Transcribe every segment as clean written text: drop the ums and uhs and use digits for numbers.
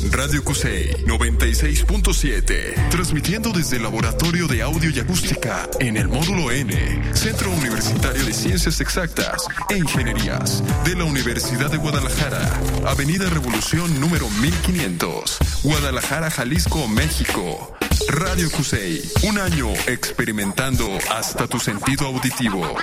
Radio Cusey 96.7, transmitiendo desde el Laboratorio de Audio y Acústica en el Módulo N, Centro Universitario de Ciencias Exactas e Ingenierías de la Universidad de Guadalajara, Avenida Revolución número 1500, Guadalajara, Jalisco, México. Radio Cusey, un año experimentando hasta tu sentido auditivo.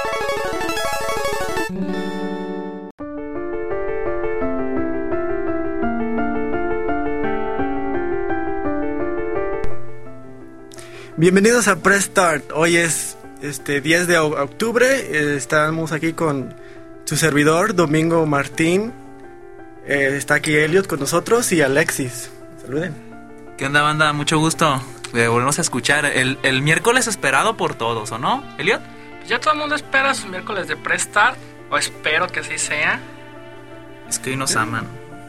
Bienvenidos a Press Start. Hoy es 10 de octubre. Estamos aquí con su servidor, Domingo Martín. Está aquí Elliot con nosotros y Alexis. Saluden. ¿Qué onda, banda? Mucho gusto de volvernos a escuchar. El miércoles esperado por todos, ¿o no, Elliot? Pues ya todo el mundo espera sus miércoles de Press Start, o espero que así sea. Es que hoy nos aman.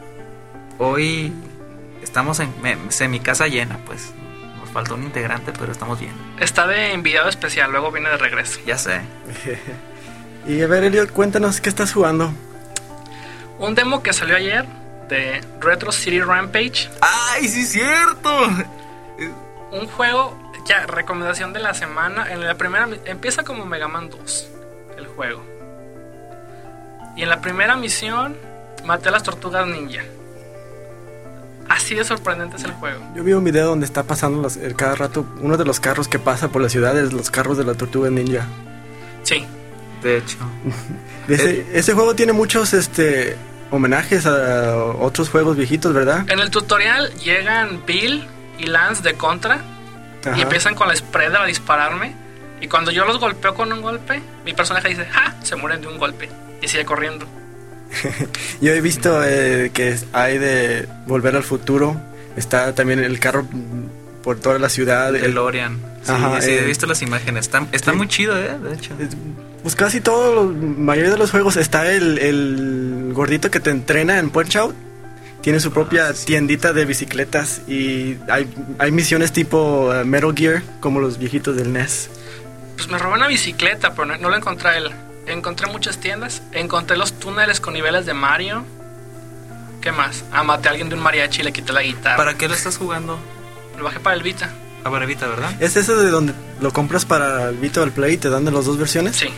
Hoy estamos en mi casa llena, pues. Faltó un integrante, pero estamos bien. Está de enviado especial, luego viene de regreso. Ya sé. Y a ver, Elliot, cuéntanos qué estás jugando. Un demo que salió ayer de Retro City Rampage. ¡Ay, sí es cierto! Un juego, ya, recomendación de la semana. En la primera, empieza como Mega Man 2, el juego. Y en la primera misión, maté a las tortugas ninja. Así de sorprendente es el juego. Yo vi un video donde está pasando cada rato uno de los carros que pasa por la ciudad, es los carros de la tortuga ninja. Sí. De hecho. Ese juego tiene muchos homenajes a otros juegos viejitos, ¿verdad? En el tutorial llegan Bill y Lance de Contra. Ajá. Y empiezan con la spreader a dispararme. Y cuando yo los golpeo con un golpe, mi personaje dice, ¡ja! Se mueren de un golpe. Y sigue corriendo. Yo he visto que hay de Volver al Futuro. Está también el carro por toda la ciudad. El DeLorean. Sí, ajá, sí, he visto las imágenes. Está sí. Muy chido, de hecho. Pues casi todos, la mayoría de los juegos está el gordito que te entrena en Punch-Out. Tiene su propia tiendita de bicicletas. Y hay misiones tipo Metal Gear, como los viejitos del NES. Pues me robé una bicicleta, pero no lo encontré a él. Encontré muchas tiendas. Encontré los túneles con niveles de Mario. ¿Qué más? Maté a alguien de un mariachi y le quité la guitarra. ¿Para qué lo estás jugando? Lo bajé para el Vita. Para el Vita, ¿verdad? ¿Es ese de donde lo compras para el Vita o el Play y te dan de las dos versiones? Sí.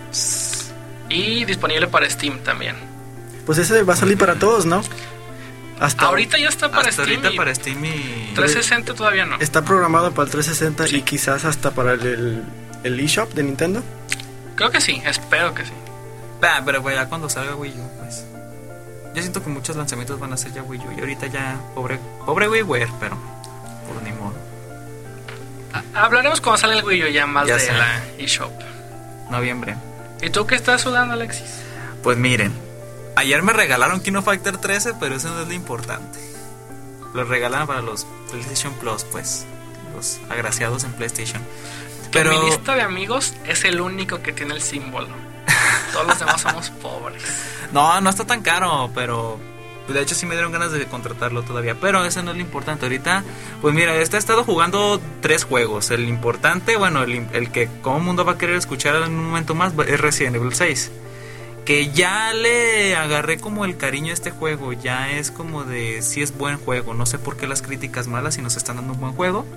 Y disponible para Steam también. Pues ese va a salir para todos, ¿no? Ahorita ya está para Steam. Ahorita para Steam y 360 todavía no. Está programado para el 360 sí. Y quizás hasta para el eShop de Nintendo. Creo que sí, espero que sí. Pero ya cuando salga Wii U, pues. Yo siento que muchos lanzamientos van a ser ya Wii U. Y ahorita ya, pobre WiiWare, pero por ni modo. Hablaremos cuando salga el Wii U ya más ya de la eShop. Noviembre. ¿Y tú qué estás jugando, Alexis? Pues miren, ayer me regalaron King of Fighter 13, pero eso no es lo importante. Lo regalaron para los PlayStation Plus, pues. Los agraciados en PlayStation. Pero mi lista de amigos es el único que tiene el símbolo. Todos los demás somos pobres. No está tan caro, pero de hecho sí me dieron ganas de contratarlo todavía. Pero eso no es lo importante ahorita. Pues mira, he estado jugando 3 juegos. El importante, bueno, el que todo el mundo va a querer escuchar en un momento más es Resident Evil 6. Que ya le agarré como el cariño a este juego. Ya es como de sí es buen juego. No sé por qué las críticas malas si nos están dando un buen juego.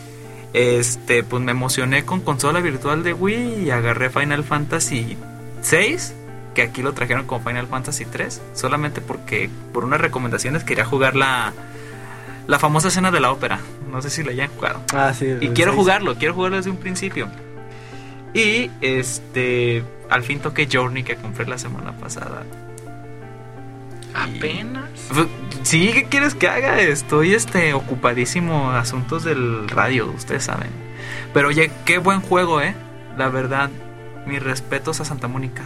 Pues me emocioné con consola virtual de Wii y agarré Final Fantasy 6, que aquí lo trajeron como Final Fantasy 3, solamente porque por unas recomendaciones quería jugar la famosa escena de la ópera. No sé si la hayan jugado. Sí. Y quiero jugarlo desde un principio. Y al fin toqué Journey, que compré la semana pasada. ¿Apenas? Sí, ¿qué quieres que haga? Estoy ocupadísimo asuntos del radio, ustedes saben. Pero oye, qué buen juego, la verdad, mis respetos a Santa Mónica.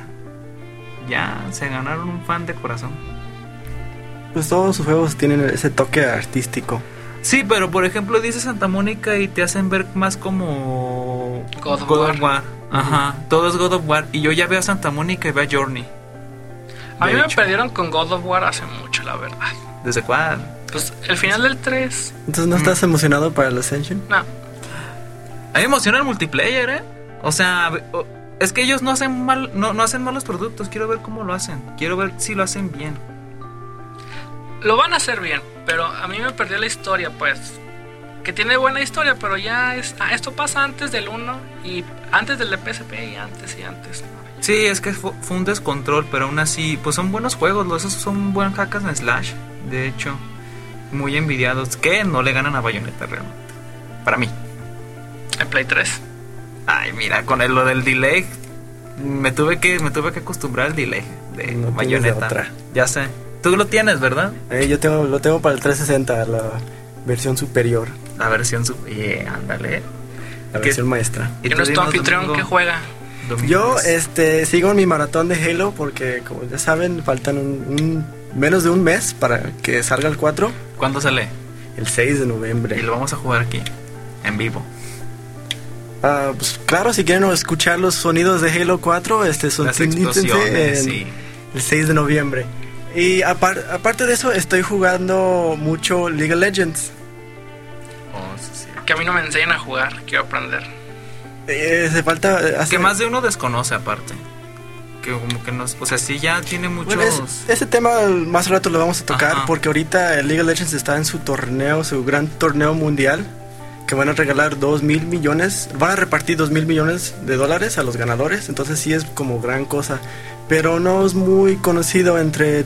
Ya se ganaron un fan de corazón. Pues todos sus juegos tienen ese toque artístico. Sí, pero por ejemplo dice Santa Mónica y te hacen ver más como God of War. Ajá, todo es God of War. Y yo ya veo a Santa Mónica y veo a Journey. A mí me perdieron con God of War hace mucho, la verdad. ¿Desde cuándo? Pues el final del 3. Entonces, ¿no estás emocionado para el Ascension? No. A mí me emociona el multiplayer, O sea, es que ellos no hacen no hacen malos productos. Quiero ver cómo lo hacen. Quiero ver si lo hacen bien. Lo van a hacer bien, pero a mí me perdió la historia, pues. Que tiene buena historia, pero ya es... esto pasa antes del 1 y antes del de PSP y antes. Sí, es que fue un descontrol, pero aún así, pues son buenos juegos. Esos son buenos hack and slash, de hecho. Muy envidiados, que no le ganan a Bayonetta realmente. Para mí. En Play 3. Ay, mira, con lo del delay, me tuve que acostumbrar al delay de No Bayonetta. tienes de otra. Ya sé. Tú lo tienes, ¿verdad? Lo tengo para el 360, la versión superior, La versión ándale. la ¿Qué? versión maestra. ¿Y ¿Quién tú es tu dinos, anfitrión Domingo? que juega? Domingo. Yo sigo en mi maratón de Halo porque, como ya saben, faltan menos de un mes para que salga el 4, ¿Cuándo sale? el 6 de Y noviembre. lo vamos a jugar aquí, en vivo. Pues claro, si quieren escuchar los sonidos de Halo 4, Las sintonícense explosiones, sí. el 6 de noviembre. Y aparte de eso, estoy jugando mucho League of Legends. Oh, sí. Que a mí no me enseñan a jugar, quiero aprender. Se falta Que más de uno desconoce aparte. Que como que nos... O sea, sí ya tiene muchos... Bueno, ese tema más rato lo vamos a tocar. Ajá. Porque ahorita el League of Legends está en su gran torneo mundial, que van a regalar 2,000 millones, van a repartir 2,000 millones de dólares a los ganadores. Entonces sí es como gran cosa, pero no es muy conocido entre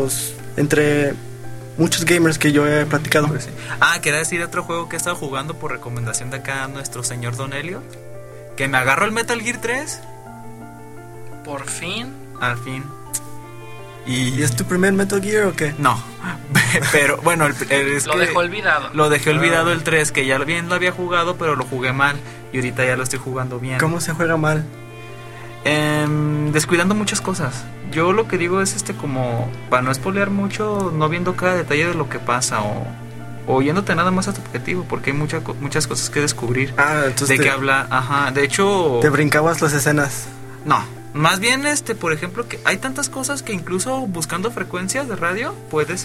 muchos gamers que yo he platicado. Pues sí. Quería decir otro juego que he estado jugando por recomendación de acá nuestro señor Don Elliot, que me agarró el Metal Gear 3 Por fin. al fin. ¿Y es tu primer Metal Gear o qué? No, pero bueno, es Lo que dejó olvidado. Lo dejé olvidado el 3, que ya bien lo había jugado, pero lo jugué mal. Y ahorita ya lo estoy jugando bien. ¿Cómo se juega mal? Descuidando muchas cosas. Yo lo que digo es como, para no spoilear mucho, no viendo cada detalle de lo que pasa o yéndote nada más a tu objetivo, porque hay muchas cosas que descubrir. Entonces de qué habla, ajá, de hecho... te brincabas las escenas. No, más bien por ejemplo, que hay tantas cosas que incluso buscando frecuencias de radio puedes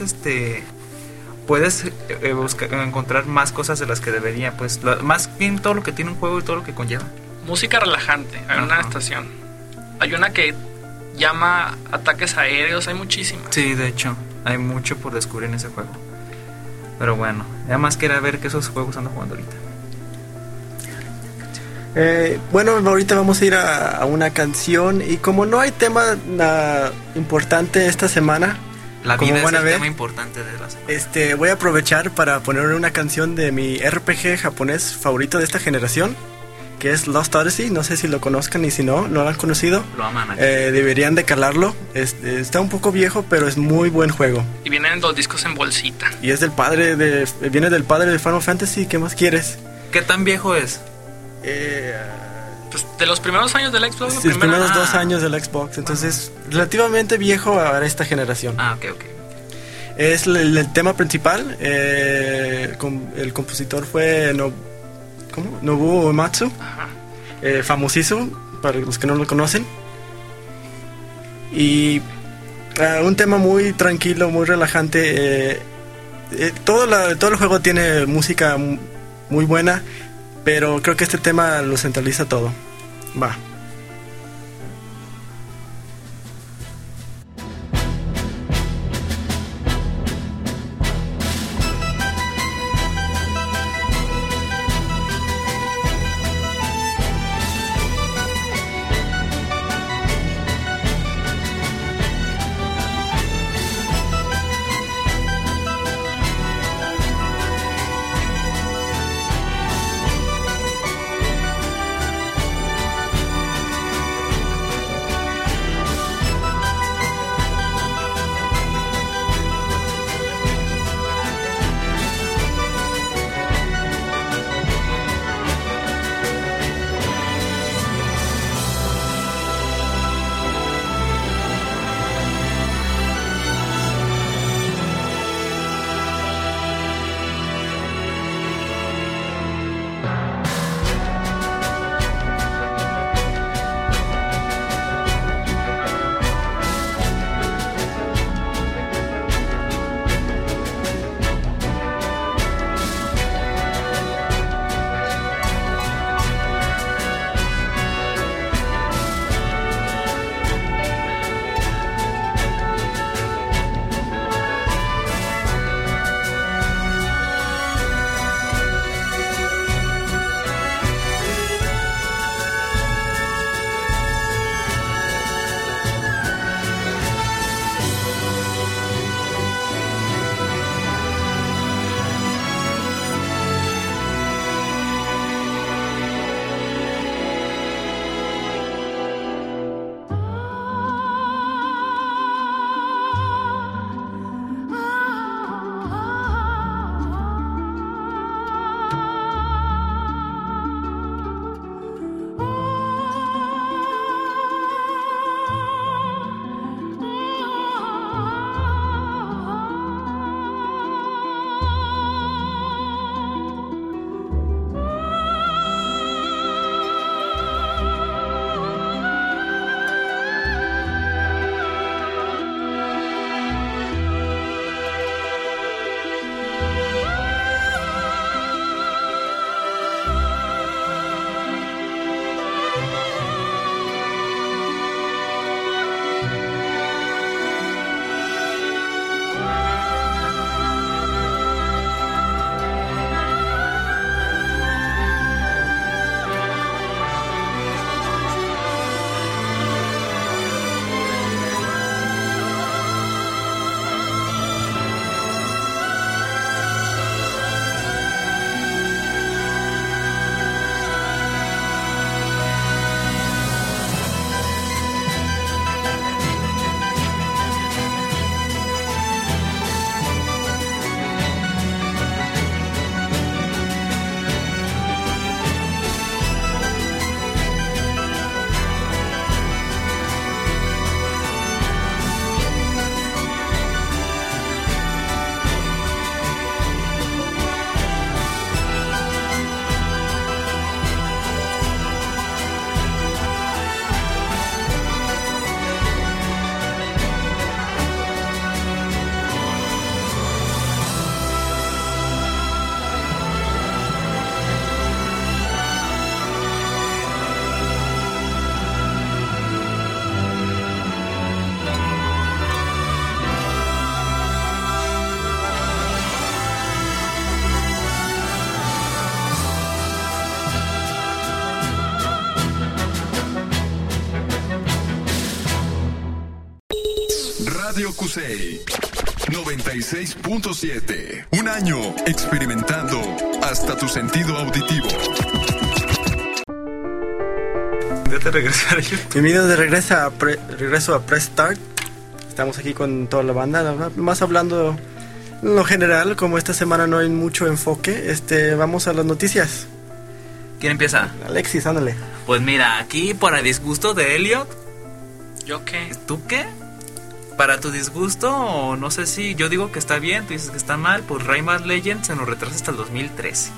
encontrar más cosas de las que debería, pues más bien todo lo que tiene un juego y todo lo que conlleva. Música relajante. Hay una estación. Hay una que llama ataques aéreos. Hay muchísimas. Sí, de hecho, hay mucho por descubrir en ese juego. Pero bueno, además quería ver que esos juegos ando jugando ahorita. Bueno, ahorita vamos a ir a una canción. Y como no hay tema importante esta semana, La como vida es van a el ver, tema importante de la semana. voy a aprovechar para poner una canción de mi RPG japonés favorito de esta generación, que es Lost Odyssey. No sé si lo conozcan, y si no lo han conocido, Lo aman aquí. deberían de calarlo. Está un poco viejo, pero es muy buen juego. Y vienen 2 discos en bolsita. Y es viene del padre de Final Fantasy. ¿Qué más quieres? ¿Qué tan viejo es? Pues de los primeros años del Xbox. Sí, los primeros 2 Ah. años del Xbox. Entonces, relativamente viejo a esta generación. Ok. Es el tema principal. El compositor fue Nobuo Uematsu, Ajá. famosísimo para los que no lo conocen. Y un tema muy tranquilo, muy relajante. Todo el juego tiene música muy buena, pero creo que este tema lo centraliza todo. Va. Yokusei 96.7. Un año experimentando hasta tu sentido auditivo. Ya te regresaré yo. Bienvenidos de regreso a Press Start. Estamos aquí con toda la banda, más hablando en lo general, como esta semana no hay mucho enfoque, vamos a las noticias. ¿Quién empieza? Alexis, ándale. Pues mira, aquí para disgusto de Elliot. ¿Yo qué? ¿Tú qué? Para tu disgusto, o no sé si yo digo que está bien, tú dices que está mal, pues Rayman Legends se nos retrasa hasta el 2013.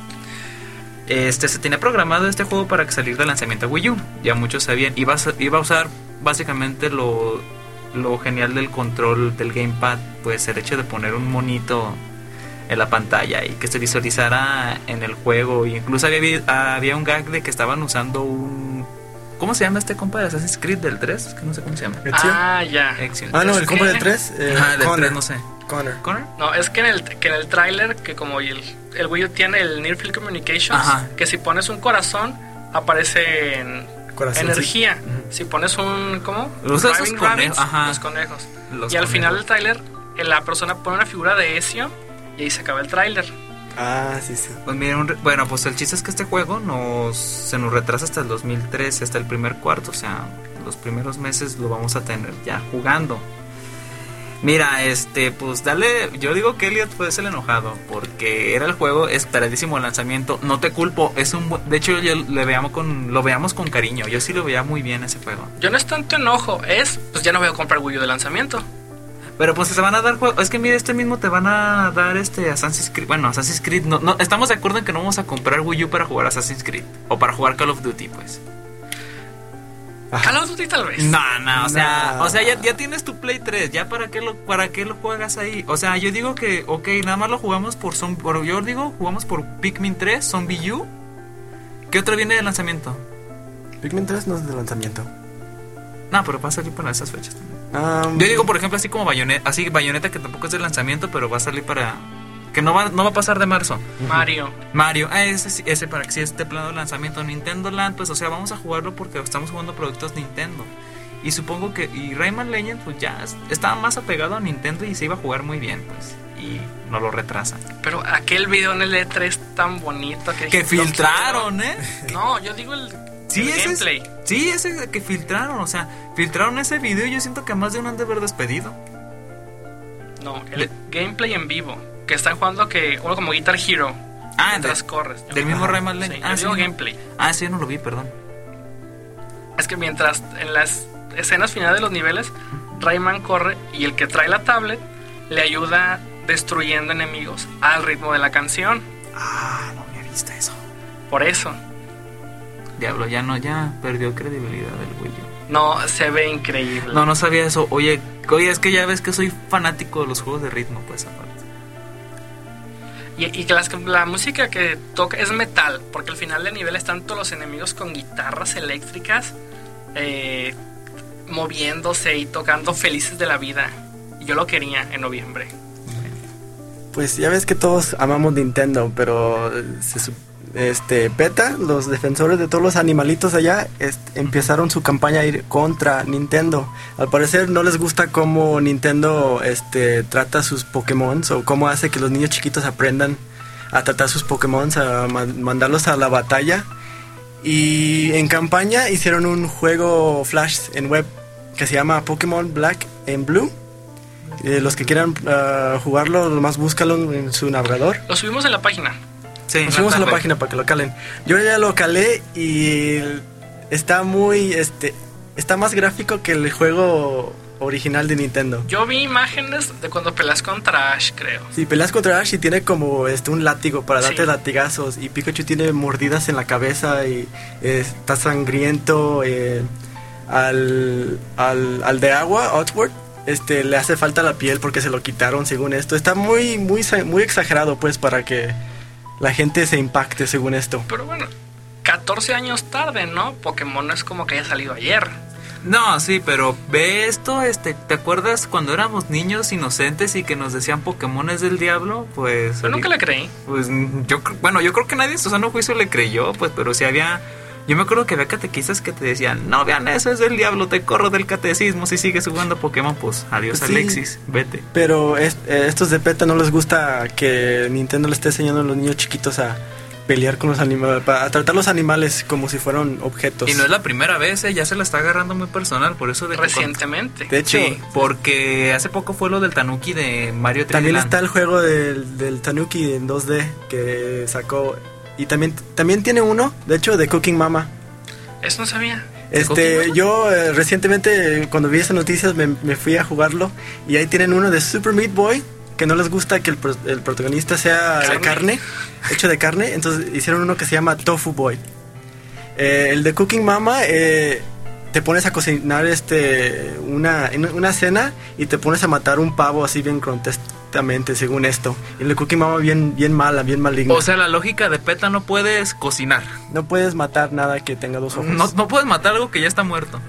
Se tenía programado este juego para que saliera de lanzamiento a Wii U. Ya muchos sabían. Iba a usar básicamente lo genial del control del gamepad, pues el hecho de poner un monito en la pantalla y que se visualizara en el juego. Y incluso había un gag de que estaban usando un... ¿Cómo se llama este compa de Assassin's Creed del 3? Es que no sé cómo se llama. Ah, ya. No, el compa del 3. Del 3 no sé. Connor. No, es que en el tráiler, que como el Wii U tiene el Near Field Communications, que si pones un corazón, aparece en energía. Sí. Si pones un... ¿Cómo? Los conejos. Los conejos. Y al final del tráiler, la persona pone una figura de Ezio y ahí se acaba el tráiler. Ah, sí. Pues miren, bueno, pues el chiste es que este juego se nos retrasa hasta el 2013, hasta el primer cuarto, o sea, los primeros meses lo vamos a tener ya jugando. Mira, pues dale, yo digo que Elliot puede ser el enojado, porque era el juego esperadísimo el lanzamiento, no te culpo, de hecho yo lo veamos con cariño, yo sí lo veía muy bien ese juego. Yo no es tanto enojo, pues ya no voy a comprar Wii U de lanzamiento. Pero pues se van a dar juegos, es que mira, mismo te van a dar Assassin's Creed, bueno, Assassin's Creed, no, estamos de acuerdo en que no vamos a comprar Wii U para jugar Assassin's Creed, o para jugar Call of Duty, pues. Call of Duty tal vez. No, o sea, ya tienes tu Play 3, ya para qué lo juegas ahí. O sea, yo digo que, nada más lo jugamos jugamos por Pikmin 3, Zombie U. ¿Qué otro viene de lanzamiento? Pikmin 3 no es de lanzamiento. No, pero va a salir para esas fechas también. Yo digo, por ejemplo, así como Bayonetta, que tampoco es de lanzamiento, pero va a salir para... Que no va a pasar de marzo. Mario. Ese para que si esté plano de lanzamiento. Nintendo Land, pues, o sea, vamos a jugarlo porque estamos jugando productos Nintendo. Y supongo que Rayman Legends, pues ya estaba más apegado a Nintendo y se iba a jugar muy bien, pues. Y no lo retrasan. Pero aquel video en el E3 tan bonito que filtraron, No, yo digo el gameplay. Ese que filtraron, o sea, filtraron ese video y yo siento que a más de uno han de haber despedido. No, el gameplay en vivo. Que están jugando uno como Guitar Hero. Mientras corres. Del mismo Rayman Legends. Sí, gameplay. Sí, yo no lo vi, perdón. Es que mientras en las escenas finales de los niveles, Rayman corre y el que trae la tablet le ayuda destruyendo enemigos al ritmo de la canción. No había visto eso. Por eso. Diablo, ya perdió credibilidad el Wii U. No, se ve increíble. No sabía eso. Oye, es que ya ves que soy fanático de los juegos de ritmo, pues aparte. Y que la música que toca es metal, porque al final del nivel están todos los enemigos con guitarras eléctricas moviéndose y tocando felices de la vida. Y yo lo quería en noviembre. Pues ya ves que todos amamos Nintendo, pero PETA, los defensores de todos los animalitos allá, empezaron su campaña a ir contra Nintendo. Al parecer no les gusta cómo Nintendo trata sus Pokémon, o cómo hace que los niños chiquitos aprendan a tratar sus Pokémon, a mandarlos a la batalla. Y en campaña hicieron un juego Flash en web que se llama Pokémon Black and Blue. Los que quieran jugarlo, nomás búscalo en su navegador. Lo subimos en la página. Sí, nos subimos a la página para que lo calen. Yo ya lo calé y está muy está más gráfico que el juego original de Nintendo. Yo vi imágenes de cuando peleas contra Ash, creo. Sí, peleas contra Ash y tiene como un látigo para darte latigazos, y Pikachu tiene mordidas en la cabeza y está sangriento. Al de agua, Outward, le hace falta la piel porque se lo quitaron, según esto. Está muy exagerado, pues, para que la gente se impacte, según esto. Pero bueno, 14 años tarde, ¿no? Pokémon no es como que haya salido ayer. No, sí, pero ve esto, ¿te acuerdas cuando éramos niños inocentes y que nos decían Pokémon es del diablo? Pues... Yo nunca le creí. Pues yo creo que nadie en su sano juicio le creyó, pues, pero sí había Yo me acuerdo que había catequistas que te decían, no vean eso, es del diablo, te corro del catecismo. Si sigues jugando Pokémon, pues adiós, Sí. Alexis, vete. Pero estos de PETA no les gusta que Nintendo le esté enseñando a los niños chiquitos a pelear con los animales, a tratar los animales como si fueran objetos. Y no es la primera vez, ya se la está agarrando muy personal, por eso de que Recientemente. De hecho, sí, porque hace poco fue lo del Tanuki de Mario 3D también Land. está el juego del Tanuki en 2D que sacó. Y también tiene uno, de hecho, de Cooking Mama. Eso no sabía. Yo recientemente cuando vi esas noticias me fui a jugarlo y ahí tienen uno de Super Meat Boy, que no les gusta que el protagonista sea de carne, hecho de carne, entonces hicieron uno que se llama Tofu Boy. El de Cooking Mama, te pones a cocinar una cena y te pones a matar un pavo así bien grotescamente, según esto. Y el de Cooking Mama bien mala, bien maligna. O sea, la lógica de PETA, no puedes cocinar. No puedes matar nada que tenga dos ojos. No puedes matar algo que ya está muerto.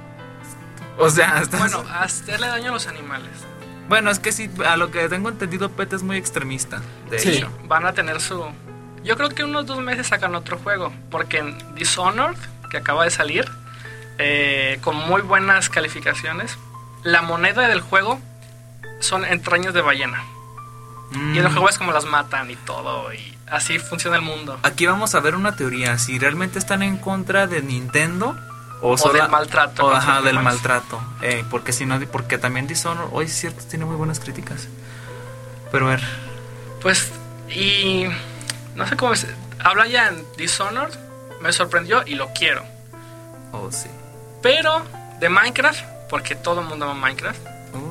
O sea, Bueno, hacerle daño a los animales. Bueno, es que sí, a lo que tengo entendido, PETA es muy extremista, de Sí. hecho. Van a tener su... Yo creo que unos 2 meses sacan otro juego. Porque en Dishonored, que acaba de salir, con muy buenas calificaciones, la moneda del juego son entrañas de ballena. Y en el juego es como las matan y todo, y así funciona el mundo. Aquí vamos a ver una teoría, si realmente están en contra de Nintendo O del maltrato. o, con ajá, sus del animales. maltrato. Porque si no, porque también Dishonored, hoy es cierto, tiene muy buenas críticas. Pero a ver, Pues, y no sé cómo habla ya en Dishonored, me sorprendió y lo quiero. oh sí. Pero de Minecraft, porque todo el mundo ama Minecraft,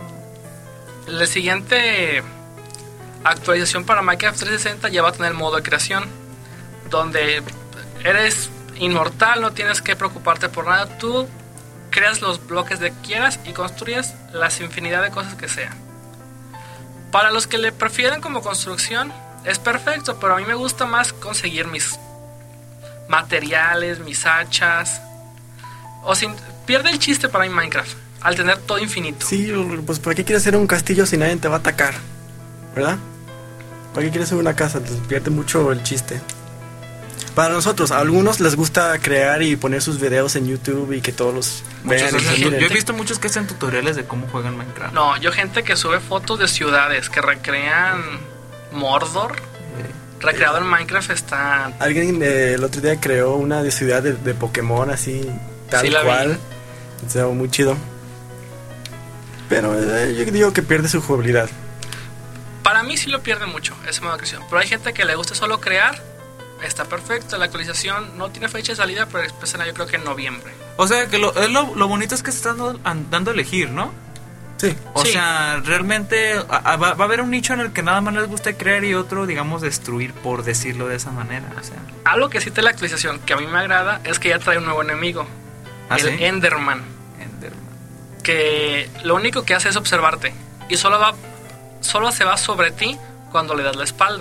la siguiente actualización para Minecraft 360 ya va a tener modo de creación, donde eres inmortal, no tienes que preocuparte por nada, tú creas los bloques que quieras y construyes las infinidad de cosas que sean. Para los que le prefieren como construcción, es perfecto, pero a mí me gusta más conseguir mis materiales, mis hachas. Pierde el chiste para mí Minecraft, al tener todo infinito. Sí, pues ¿para qué quieres hacer un castillo si nadie te va a atacar? ¿Verdad? ¿Para qué quieres hacer una casa? Entonces pierde mucho el chiste. Para nosotros, a algunos les gusta crear y poner sus videos en YouTube y que todos los vean. Muchos y se hacen- miren. yo he visto muchos que hacen tutoriales de cómo juegan Minecraft. No, yo gente que sube fotos de ciudades que recrean Mordor, recreado en Minecraft, está... Alguien el otro día creó una de ciudad de Pokémon así, tal Sí, la vi. cual. O sea, muy chido. Pero yo digo que pierde su jugabilidad. Para mí sí lo pierde mucho ese modo de creación, pero hay gente que le gusta solo crear. Está perfecto, la actualización no tiene fecha de salida, pero empezará yo creo que en noviembre. O sea, que lo bonito es que se están dando a elegir, ¿no? Sí. O Sí. sea, realmente va a haber un nicho en el que nada más les gusta crear y otro, digamos, destruir, por decirlo de esa manera. O sea, Algo que sí te la actualización que a mí me agrada es que ya trae un nuevo enemigo, ¿ah, el sí? Enderman, Enderman. que lo único que hace es observarte y solo se va sobre ti cuando le das la espalda.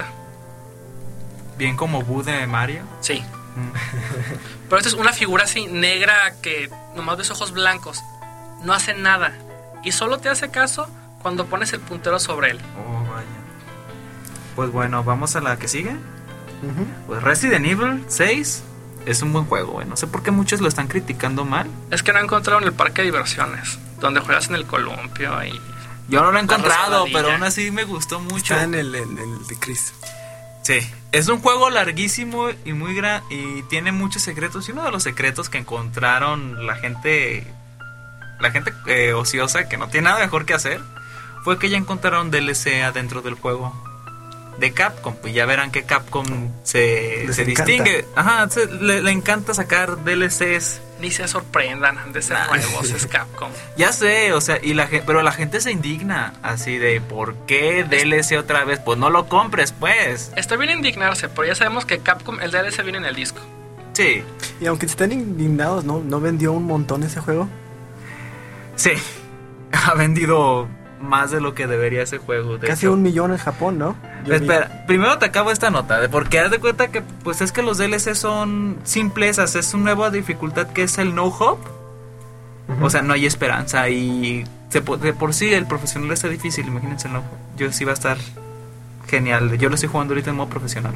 Bien como Boo de Mario. Sí. Mm. Pero esta es una figura así negra que nomás ves ojos blancos, no hace nada y solo te hace caso cuando pones el puntero sobre él. Oh, vaya. Pues bueno, vamos a la que sigue. Ujú. Pues Resident Evil 6 es un buen juego, güey. No sé por qué muchos lo están criticando mal. Es que no encontraron el parque de diversiones, donde juegas en el columpio y... Yo no lo he La encontrado, resbaladilla. pero aún así me gustó mucho. Está en el de Chris. Sí, es un juego larguísimo y muy gran y tiene muchos secretos. Y uno de los secretos que encontraron la gente ociosa que no tiene nada mejor que hacer fue que ya encontraron DLC adentro del juego de Capcom. Pues ya verán que Capcom se Les distingue. encanta. Ajá, le encanta sacar DLCs. Ni se sorprendan, han de ser nuevos, es Capcom. Ya sé, o sea, pero la gente se indigna así de ¿por qué DLC otra vez? Pues no lo compres, pues. Está bien indignarse, pero ya sabemos que Capcom, el DLC viene en el disco. Sí, Y aunque estén indignados, ¿no vendió un montón ese juego? sí. Ha vendido más de lo que debería ese juego. De Casi hecho. 1 millón en Japón, ¿no? Yo vi. Espera, primero te acabo esta nota, porque haz de cuenta que pues es que los DLC son simples, es una nueva dificultad que es el no hope. Ujú. O sea, no hay esperanza y de por sí el profesional está difícil, imagínense el no hope. Yo sí va a estar genial, yo lo estoy jugando ahorita en modo profesional.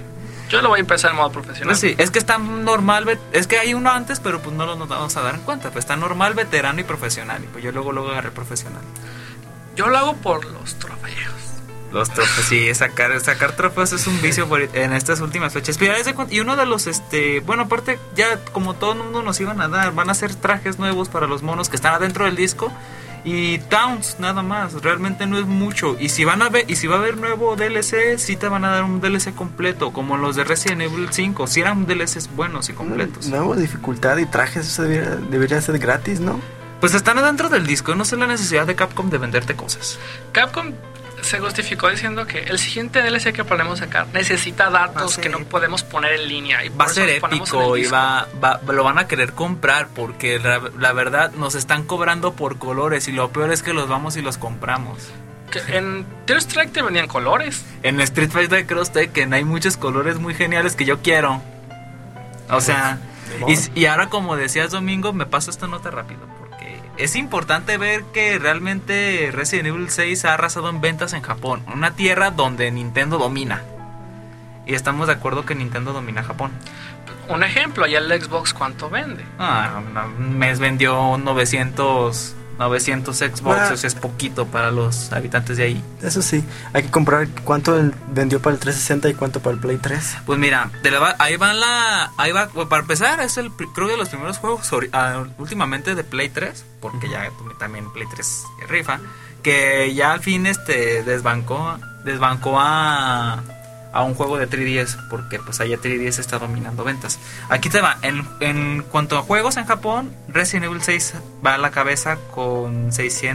Yo lo voy a empezar en modo profesional. Pues sí, es que está normal, es que hay uno antes, pero pues no nos vamos a dar en cuenta. Pues está normal, veterano y profesional. Y pues yo luego agarré profesional. Yo lo hago por los trofeos. Los trofeos, sí, sacar trofeos es un vicio en estas últimas fechas. Y uno de los, bueno, aparte, ya como todo el mundo nos iban a dar, van a hacer trajes nuevos para los monos que están adentro del disco. Y Towns, nada más, realmente no es mucho. Y si va a haber nuevo DLC, sí te van a dar un DLC completo, como los de Resident Evil 5. Si eran DLCs buenos y completos. Nueva dificultad y trajes, eso debería ser gratis, ¿no? Pues están adentro del disco, no sé la necesidad de Capcom de venderte cosas. Capcom se justificó diciendo que el siguiente DLC que podemos sacar necesita datos que no podemos poner en línea. Y va a ser épico y lo van a querer comprar porque la verdad nos están cobrando por colores y lo peor es que los vamos y los compramos. En Tear Strike te vendían colores. En Street Fighter Cross Tekken hay muchos colores muy geniales que yo quiero. O sea, y ahora como decías Domingo, me paso esta nota rápido. Es importante ver que realmente Resident Evil 6 ha arrasado en ventas en Japón, una tierra donde Nintendo domina. Y estamos de acuerdo que Nintendo domina Japón. Un ejemplo, allá el Xbox, ¿cuánto vende? Un mes vendió 900 Xbox, eso es poquito para los habitantes de ahí. Eso sí, hay que comprar cuánto vendió para el 360 y cuánto para el Play 3. Pues mira, ahí va, para empezar, es creo que de los primeros juegos últimamente de Play 3, porque ya también Play 3 rifa, que ya al fin desbancó a un juego de 3DS, porque pues allá 3DS está dominando ventas. Aquí te va, en cuanto a juegos en Japón, Resident Evil 6 va a la cabeza con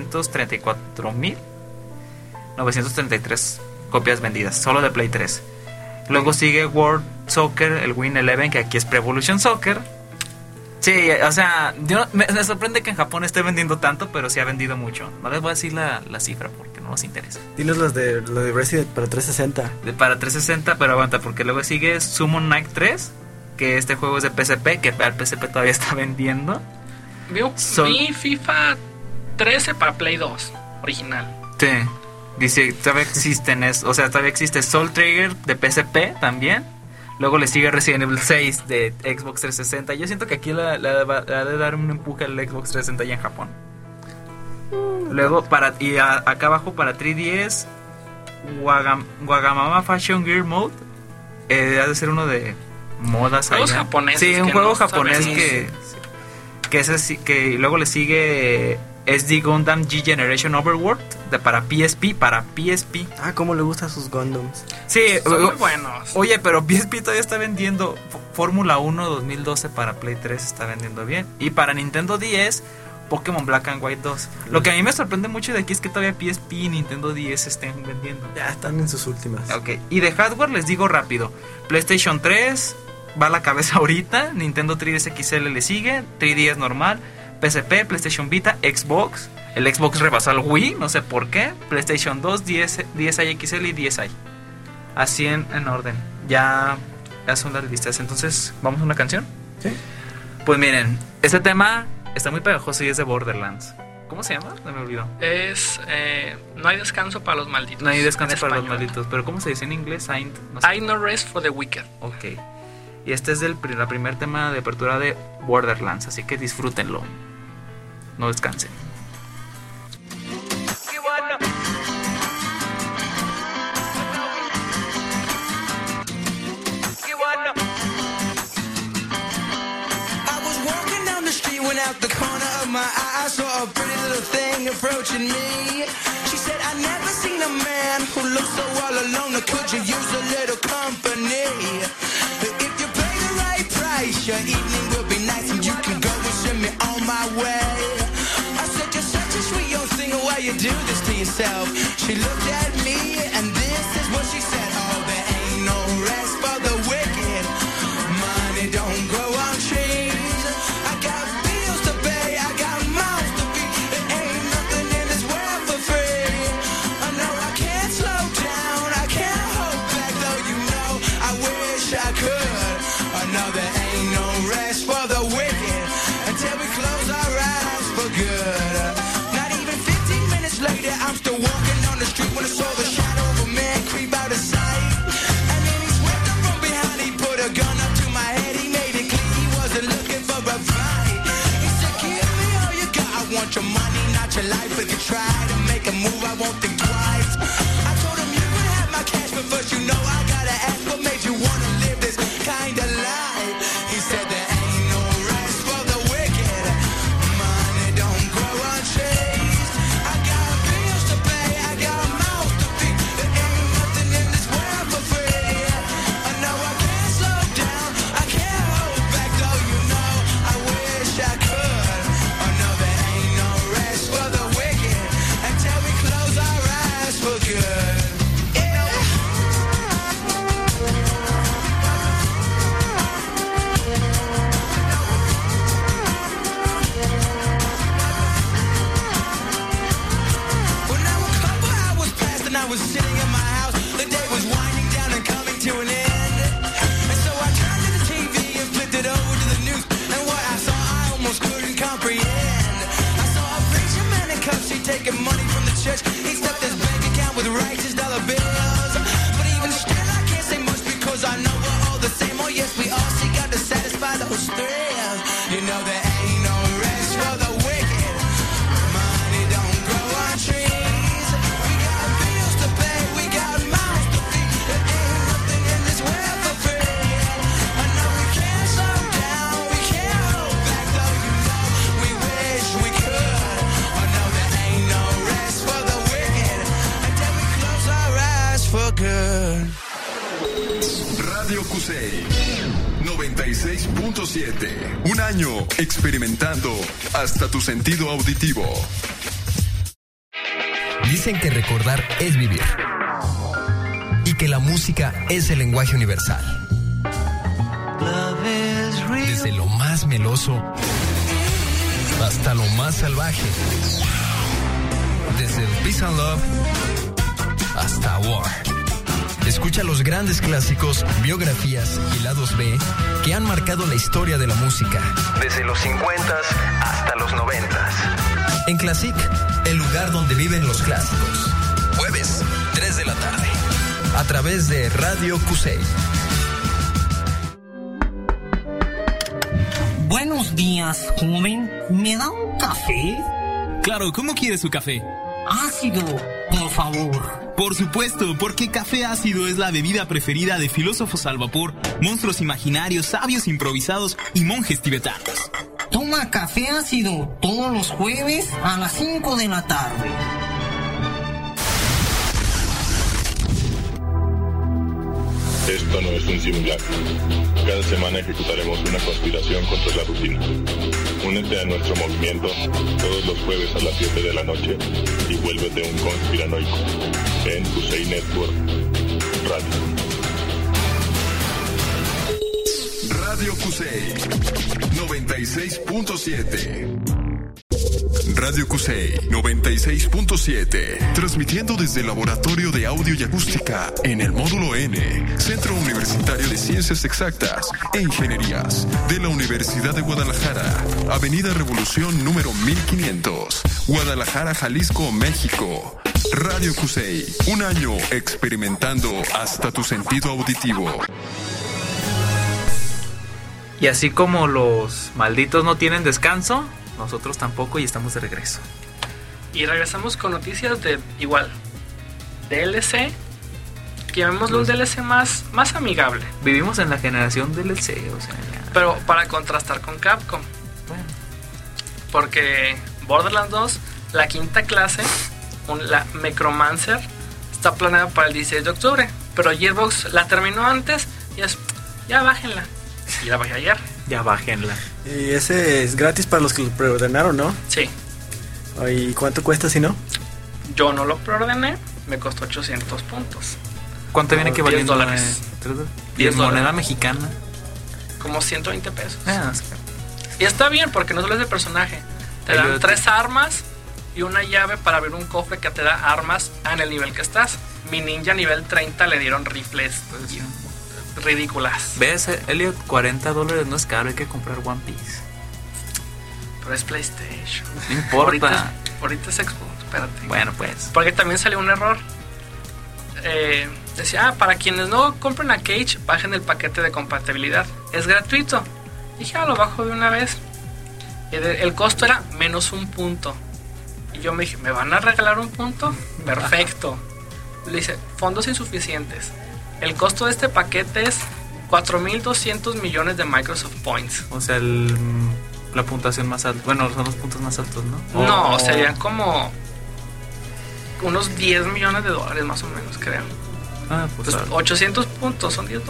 634,933 copias vendidas, solo de Play 3. Luego sigue World Soccer, el Win 11, que aquí es Pro Evolution Soccer. Sí, o sea, me sorprende que en Japón esté vendiendo tanto, pero sí ha vendido mucho. No les voy a decir la cifra porque no nos interesa. Dinos lo de Resident para 360. Para 360, pero aguanta, porque luego sigue Summon Night 3, que este juego es de PSP, que al PSP todavía está vendiendo. Vi FIFA 13 para Play 2, original. Sí, dice, todavía existe Soul Trigger de PSP también. Luego le sigue Resident Evil 6 de Xbox 360. Yo siento que aquí le ha de dar un empuje al Xbox 360 ya en Japón. Luego, acá abajo para 3DS, Wagamama Fashion Gear Mode. Ha de ser uno de modas allá. Juegos japoneses. Sí, un juego japonés que luego le sigue SD Gundam G Generation Overworld para PSP. Ah, cómo le gustan sus Gundams. Sí, son muy buenos. Oye, pero PSP todavía está vendiendo. Fórmula 1 2012 para Play 3 está vendiendo bien. Y para Nintendo 10, Pokémon Black and White 2. Lo que a mí me sorprende mucho de aquí es que todavía PSP y Nintendo 10 estén vendiendo. Ya están en sus últimas. Ok, y de hardware les digo rápido. PlayStation 3 va a la cabeza ahorita. Nintendo 3DS XL le sigue. 3DS normal. PSP, PlayStation Vita, Xbox. El Xbox rebasó al Wii, no sé por qué. PlayStation 2, 10i XL y 10i. Así en orden. Ya son las listas. Entonces, ¿vamos a una canción? Sí. Pues miren, este tema está muy pegajoso y es de Borderlands. ¿Cómo se llama? No me olvidó. Es No hay descanso para los malditos. No hay descanso para los malditos. Pero ¿cómo se dice en inglés? Hay no rest for the wicked. Ok. Y este es la primer tema de apertura de Borderlands, así que disfrútenlo. No descansen. Went out the corner of my eye, I saw a pretty little thing approaching me. She said, I never seen a man who looks so all alone. Or could you use a little company? If you pay the right price, your evening will be nice, and you can go and send me on my way. I said, you're such a sweet young singer, why you do this to yourself? She looked at me, and this is what she said. Oh, there ain't no rest for the wicked. Money don't grow on trees. I got bills to pay, I got mouths to feed. There ain't nothing in this world for free. I know I can't slow down, I can't hold back, though you know I wish I could. I know there ain't no rest for the wicked until we close our eyes for good. Not even 15 minutes later, I'm still walking on the street when I saw the shadow. Cause you know I gotta ask what made you wanna live this kind of life. He said there ain't no rest for the wicked. Money don't grow on trees. I got bills to pay, I got a mouth to feed. There ain't nothing in this world for free. I know I can't slow down, I can't hold back, though you know I wish I could. Oh no, there ain't no rest for the wicked until we close our eyes for good. I was sitting in my house, the day was winding down and coming to an end. And so I turned to the TV and flipped it over to the news. And what I saw, I almost couldn't comprehend. I saw a preacher man in cuffs, he taking money from the church. He stuffed his bank account with righteous dollar bills. But even still, I can't say much because I know we're all the same. Oh yes, we all seek out to satisfy those thrills. You know there ain't no rest for the wicked. Money don't grow on trees. Radio Cusey 96.7. Un año experimentando hasta tu sentido auditivo. Dicen que recordar es vivir y que la música es el lenguaje universal. Desde lo más meloso hasta lo más salvaje. Desde el Peace and Love hasta War. Escucha los grandes clásicos, biografías y lados B que han marcado la historia de la música. Desde los 50s hasta los 90s. En Classic, el lugar donde viven los clásicos. Jueves, 3 de la tarde. A través de Radio Cusey. Buenos días, joven. ¿Me da un café? Claro, ¿cómo quiere su café? Ácido, por favor. Por supuesto, porque café ácido es la bebida preferida de filósofos al vapor, monstruos imaginarios, sabios improvisados y monjes tibetanos. Toma café ácido todos los jueves a las 5 de la tarde. Esto no es un simulacro. Cada semana ejecutaremos una conspiración contra la rutina. Únete a nuestro movimiento todos los jueves a las 7 de la noche y vuélvete un conspiranoico en Cusey Network Radio. Radio Cusey 96.7. Radio Cusey 96.7, transmitiendo desde el Laboratorio de Audio y Acústica en el Módulo N, Centro Universitario de Ciencias Exactas e Ingenierías de la Universidad de Guadalajara, Avenida Revolución número 1500, Guadalajara, Jalisco, México. Radio Cusey, un año experimentando hasta tu sentido auditivo. Y así como los malditos no tienen descanso, nosotros tampoco, y estamos de regreso. Y regresamos con noticias de igual DLC, que llamémoslo un DLC más amigable. Vivimos en la generación DLC, o sea, ya. Pero para contrastar con Capcom. Bueno. Porque Borderlands 2, la quinta clase, la Necromancer, está planeada para el 16 de octubre. Pero Gearbox la terminó antes y ya bájenla. Y la bajé ayer. Ya bájenla. Y ese es gratis para los que lo preordenaron, ¿no? Sí. ¿Y cuánto cuesta si no? Yo no lo preordené, me costó 800 puntos. ¿Cuánto viene que valiendo? $10. ¿Y en moneda mexicana? Como 120 pesos. Es que... Y está bien porque no solo es de personaje. Te dan 3 armas y una llave para abrir un cofre que te da armas en el nivel que estás. Mi ninja nivel 30 le dieron rifles ridículas. ¿Ves, Elliot? $40 no es caro, hay que comprar One Piece. Pero es PlayStation. No importa. Ahorita es Xbox, espérate. Bueno, pues. Porque también salió un error. Decía, para quienes no compren a Cage, bajen el paquete de compatibilidad. Es gratuito. Dije, lo bajo de una vez. El costo era -1 punto. Y yo me dije, ¿me van a regalar un punto? Perfecto. Le dice, fondos insuficientes. El costo de este paquete es 4.200 millones de Microsoft Points. O sea, la puntuación más alta. Bueno, son los puntos más altos, ¿no? No, serían como unos 10 millones de dólares más o menos, creo. Pues 800 puntos son $10.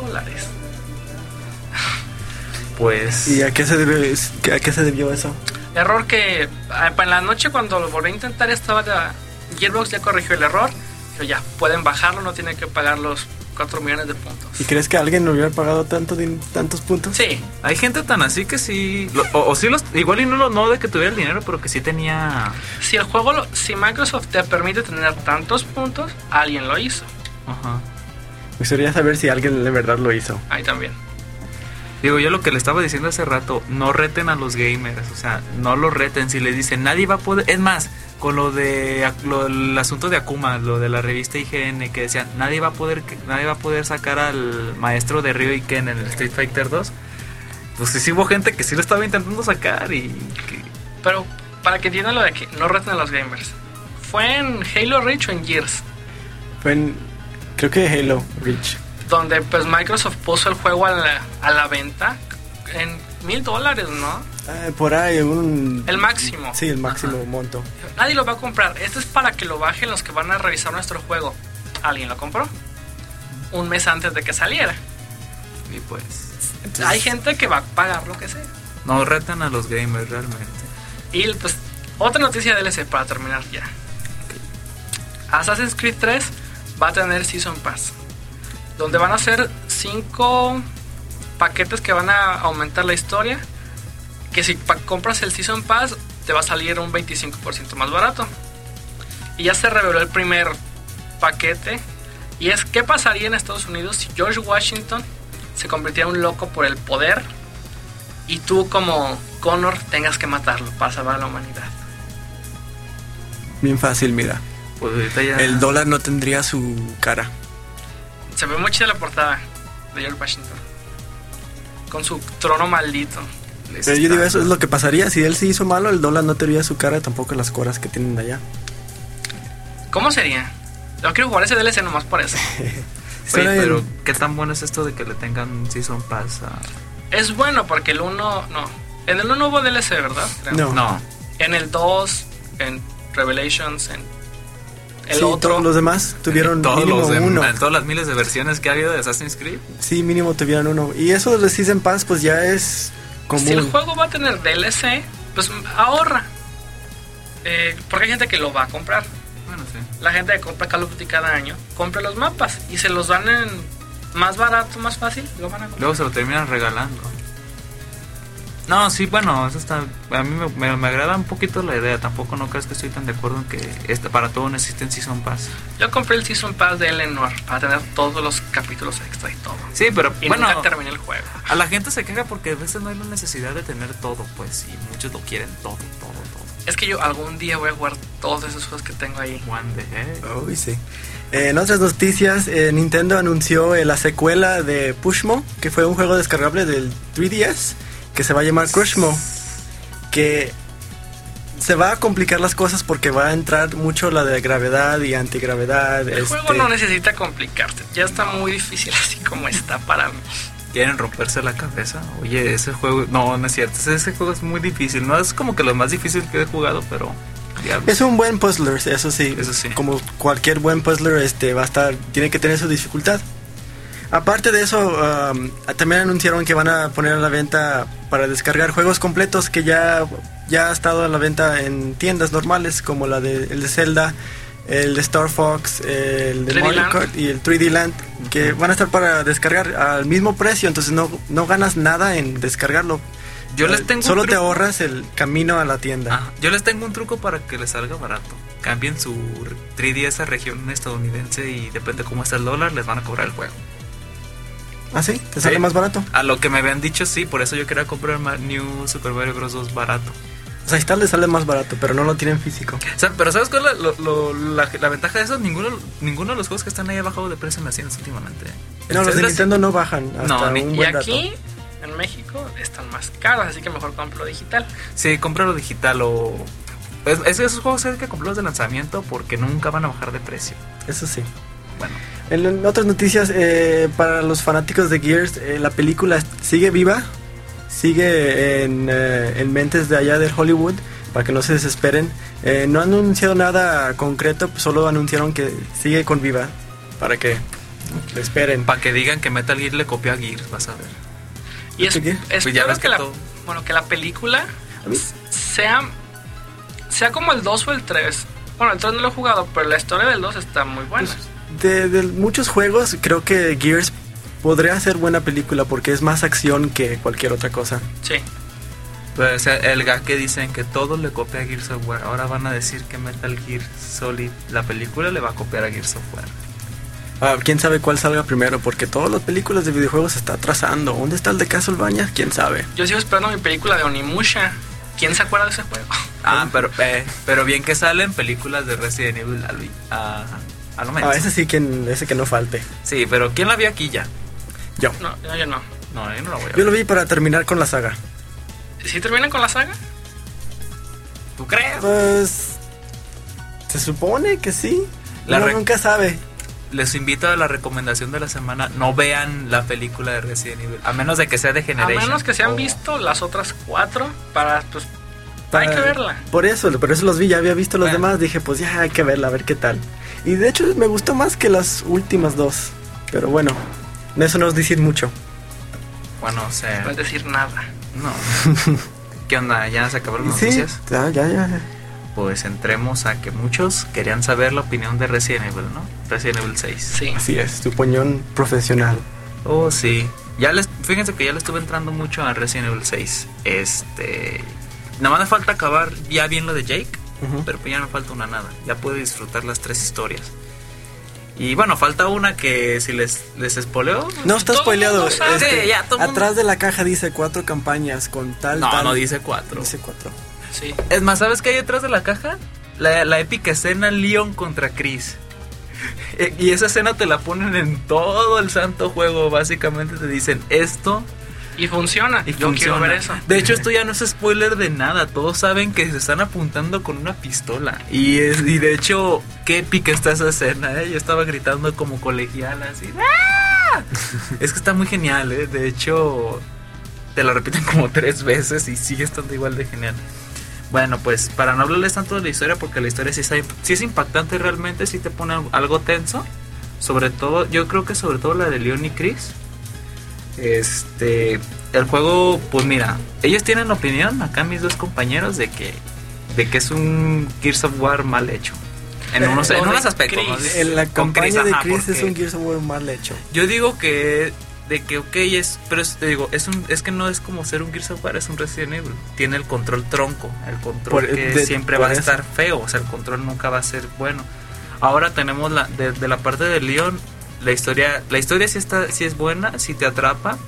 Pues... ¿Y a qué se debió eso? Error que en la noche cuando lo volví a intentar Gearbox ya corrigió el error. Pero ya, pueden bajarlo, no tienen que pagar los 4 millones de puntos. ¿Y crees que alguien no hubiera pagado tantos puntos? Sí. Hay gente tan así que sí... sí igual y no de que tuviera el dinero, pero que sí tenía... Si Microsoft te permite tener tantos puntos, alguien lo hizo. Ajá. Me gustaría saber si alguien de verdad lo hizo. Ahí también. Digo, yo lo que le estaba diciendo hace rato, no reten a los gamers, o sea, no los reten. Si les dicen, nadie va a poder... Es más, con el asunto de Akuma, lo de la revista IGN, que decían, nadie va a poder sacar al maestro de Ryo y Ken en el Street Fighter 2. Pues sí hubo gente que sí lo estaba intentando sacar Pero, para que entiendan lo de que no reten a los gamers, ¿fue en Halo Reach o en Gears? Fue creo que Halo Reach, donde pues Microsoft puso el juego a la venta en $1,000, ¿no? Por ahí el máximo. Sí, el máximo monto. Nadie lo va a comprar. Esto es para que lo bajen los que van a revisar nuestro juego. ¿Alguien lo compró? Un mes antes de que saliera. Y pues... Entonces, hay gente que va a pagar lo que sea. No retan a los gamers realmente. Y pues otra noticia de DLC para terminar ya. Assassin's Creed 3 va a tener Season Pass, donde van a ser 5 paquetes que van a aumentar la historia, que si compras el Season Pass te va a salir un 25% más barato. Y ya se reveló el primer paquete, y es qué pasaría en Estados Unidos si George Washington se convirtiera en un loco por el poder y tú como Connor tengas que matarlo para salvar a la humanidad. Bien fácil, mira. Pues ahorita ya... El dólar no tendría su cara. Se ve muy chida la portada de George Washington con su trono maldito. Pero yo digo, eso es lo que pasaría. Si él se hizo malo, el dólar no tendría su cara, tampoco las coras que tienen allá. ¿Cómo sería? Yo quiero jugar ese DLC nomás por eso. Oye, pero ¿qué tan bueno es esto de que le tengan Season Pass Es bueno porque el 1... No. En el 1 hubo DLC, ¿verdad? Creo. No. En el 2, en Revelations, en el sí, otro... todos los demás tuvieron mínimo uno. En todas las miles de versiones que ha habido de Assassin's Creed. Sí, mínimo tuvieron uno. Y eso de Season Pass pues ya es común. Si el juego va a tener DLC, pues ahorra. Porque hay gente que lo va a comprar. Bueno, sí. La gente que compra Call of Duty cada año compra los mapas y se los dan en más barato, más fácil, lo van a comprar. Luego se lo terminan regalando. No, sí, bueno, eso está... A mí me agrada un poquito la idea. Tampoco no crees que estoy tan de acuerdo en que para todo necesiten Season Pass. Yo compré el Season Pass de Eleanor para tener todos los capítulos extra y todo. Sí, pero y bueno, nunca terminé el juego. A la gente se queja porque a veces no hay la necesidad de tener todo, pues, y muchos lo quieren todo. Es que yo algún día voy a jugar todos esos juegos que tengo ahí. One day. Uy, sí. En otras noticias, Nintendo anunció la secuela de Pushmo, que fue un juego descargable del 3DS, que se va a llamar Crushmo, que se va a complicar las cosas porque va a entrar mucho la de gravedad y antigravedad. El juego no necesita complicarse, ya está muy difícil así como está para mí. ¿Quieren romperse la cabeza? Oye, ese juego... No es cierto, ese juego es muy difícil. No es como que lo más difícil que he jugado, pero... Diablos. Es un buen puzzler, eso sí. Como cualquier buen puzzler, tiene que tener su dificultad. Aparte de eso, también anunciaron que van a poner a la venta para descargar juegos completos que ya ha estado a la venta en tiendas normales, como el de Zelda, el de Star Fox, el de Mario Kart y el 3D Land, que van a estar para descargar al mismo precio, entonces no ganas nada en descargarlo. Yo les tengo solo te ahorras el camino a la tienda. Yo les tengo un truco para que les salga barato. Cambien su 3DS a región estadounidense y depende cómo está el dólar, les van a cobrar el juego. ¿Ah, sí? ¿Te sale más barato? A lo que me habían dicho, sí. Por eso yo quería comprar New Super Mario Bros. 2 barato. O sea, le sale más barato, pero no lo tienen físico. O sea, pero ¿sabes cuál es la ventaja de eso? Ninguno de los juegos que están ahí bajado de precio en las tiendas últimamente. No, los de Nintendo no bajan hasta un buen dato. Y aquí, en México, están más caros, así que mejor compro digital. Sí, cómpralo digital o... Esos juegos hay que comprarlos de lanzamiento porque nunca van a bajar de precio. Eso sí. Bueno. En otras noticias, para los fanáticos de Gears, la película sigue viva, sigue en mentes de allá de Hollywood, para que no se desesperen. No han anunciado nada concreto, solo anunciaron que sigue con viva, para que le esperen. Para que digan que Metal Gear le copió a Gears, vas a ver. Y ¿Qué? espero ya ves que que la película sea como el 2 o el 3. Bueno, el 3 no lo he jugado, pero la historia del 2 está muy buena. Pues, de muchos juegos, creo que Gears podría ser buena película porque es más acción que cualquier otra cosa. Sí. Pues el gag que dicen que todo le copia a Gears of War, ahora van a decir que Metal Gear Solid, la película, le va a copiar a Gears of War. Quién sabe cuál salga primero, porque todas las películas de videojuegos se está atrasando. ¿Dónde está el de Castlevania? ¿Quién sabe? Yo sigo esperando mi película de Onimusha. ¿Quién se acuerda de ese juego? Pero bien que salen películas de Resident Evil a lo menos. Ese que no falte. Sí, pero ¿quién la vio aquí ya? Yo. No, yo no. No, yo no la voy a ver. Yo lo vi para terminar con la saga. ¿Sí terminan con la saga? ¿Tú crees? Pues se supone que sí. Uno nunca sabe. Les invito a la recomendación de la semana. No vean la película de Resident Evil, a menos de que sea de Generation. A menos que se han visto las otras 4 hay que verla. Por eso los vi, ya había visto los demás. Dije, pues ya hay que verla, a ver qué tal. Y de hecho me gustó más que las últimas 2. Pero bueno, eso no es decir mucho. Bueno, o sea, no es decir nada. No. ¿Qué onda? ¿Ya se acabaron las sí, noticias? Ya. Pues entremos a que muchos querían saber la opinión de Resident Evil, ¿no? Resident Evil 6. Sí. Así es, tu opinión profesional. Oh, sí. Fíjense que ya le estuve entrando mucho a Resident Evil 6. Nada más me falta acabar ya bien lo de Jake, pero pues ya no falta nada. Ya puedo disfrutar las 3 historias. Y bueno, falta una que si les spoileo. No, está spoileado. Atrás de la caja dice 4 campañas con tal. No dice 4. Dice 4. Sí. Es más, ¿sabes qué hay detrás de la caja? La épica escena Leon contra Chris. Y esa escena te la ponen en todo el santo juego. Básicamente te dicen esto. Y funciona. Yo quiero ver eso. De hecho, esto ya no es spoiler de nada. Todos saben que se están apuntando con una pistola. Y de hecho, qué épica está esa escena, ¿eh? Yo estaba gritando como colegiala así. ¡Ah! Es que está muy genial, ¿eh? De hecho, te lo repiten como 3 veces y sigue estando igual de genial. Bueno, pues para no hablarles tanto de la historia, porque la historia sí es impactante realmente, sí te pone algo tenso. Sobre todo, yo creo que sobre todo la de Leon y Chris. El juego, pues mira, ellos tienen opinión, acá mis 2 compañeros, de que es un Gears of War mal hecho. En unos aspectos. Chris, ¿no? La campaña de Chris es un Gears of War mal hecho. Yo digo que pero te digo, es que no es como ser un Gears of War, es un Resident Evil. Tiene el control tronco, el control siempre va a estar feo, o sea, el control nunca va a ser bueno. Ahora tenemos de la parte de Leon, la historia sí es buena, sí te atrapa.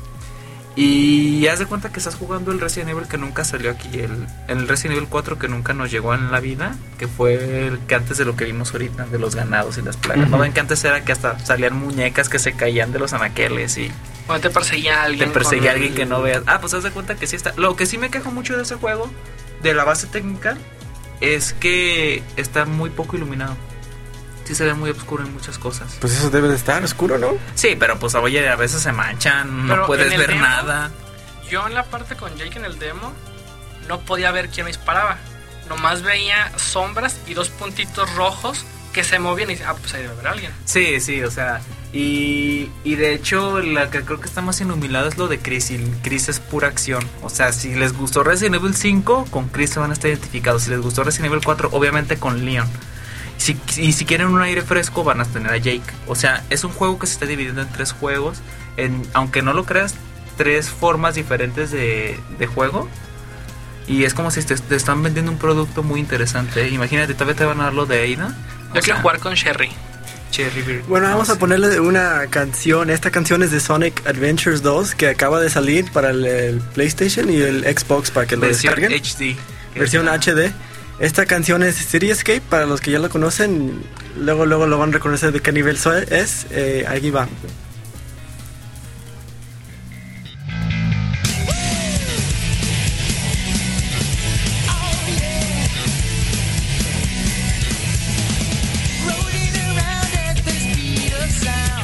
Y haz de cuenta que estás jugando el Resident Evil que nunca salió aquí, el Resident Evil 4 que nunca nos llegó en la vida, que fue el que antes de lo que vimos ahorita, de los ganados y las plagas. ¿No ven que antes era que hasta salían muñecas que se caían de los anaqueles y... Bueno, te perseguía alguien. Alguien que no veas. Pues haz de cuenta que sí está... Lo que sí me quejo mucho de ese juego, de la base técnica, es que está muy poco iluminado. Sí se ve muy oscuro en muchas cosas. Pues eso debe de estar oscuro, ¿no? Sí, pero pues oye, a veces se manchan, no puedes ver nada. Yo en la parte con Jake en el demo no podía ver quién disparaba. Nomás veía sombras y 2 puntitos rojos que se movían y pues ahí debe haber alguien. Sí, o sea, y de hecho la que creo que está más iluminada es lo de Chris, y Chris es pura acción. O sea, si les gustó Resident Evil 5, con Chris se van a estar identificados. Si les gustó Resident Evil 4, obviamente con Leon. Y si quieren un aire fresco, van a tener a Jake. O sea, es un juego que se está dividiendo en 3 juegos. Aunque no lo creas, 3 formas diferentes de juego. Y es como si te están vendiendo un producto muy interesante. Imagínate, todavía te van a dar lo de Aida. Yo quiero jugar con Cherry. Bueno, vamos a ponerle una canción. Esta canción es de Sonic Adventures 2, que acaba de salir para el PlayStation y el Xbox para que lo descarguen. Versión HD. Esta canción es Cityscape, para los que ya lo conocen, luego lo van a reconocer de qué nivel es. Aquí va. Rolling around at the speed of sound.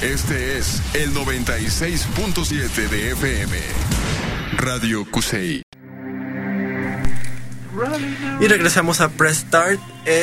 Este es el 96.7 de FM. Radio Cusey. Y regresamos a Press Start.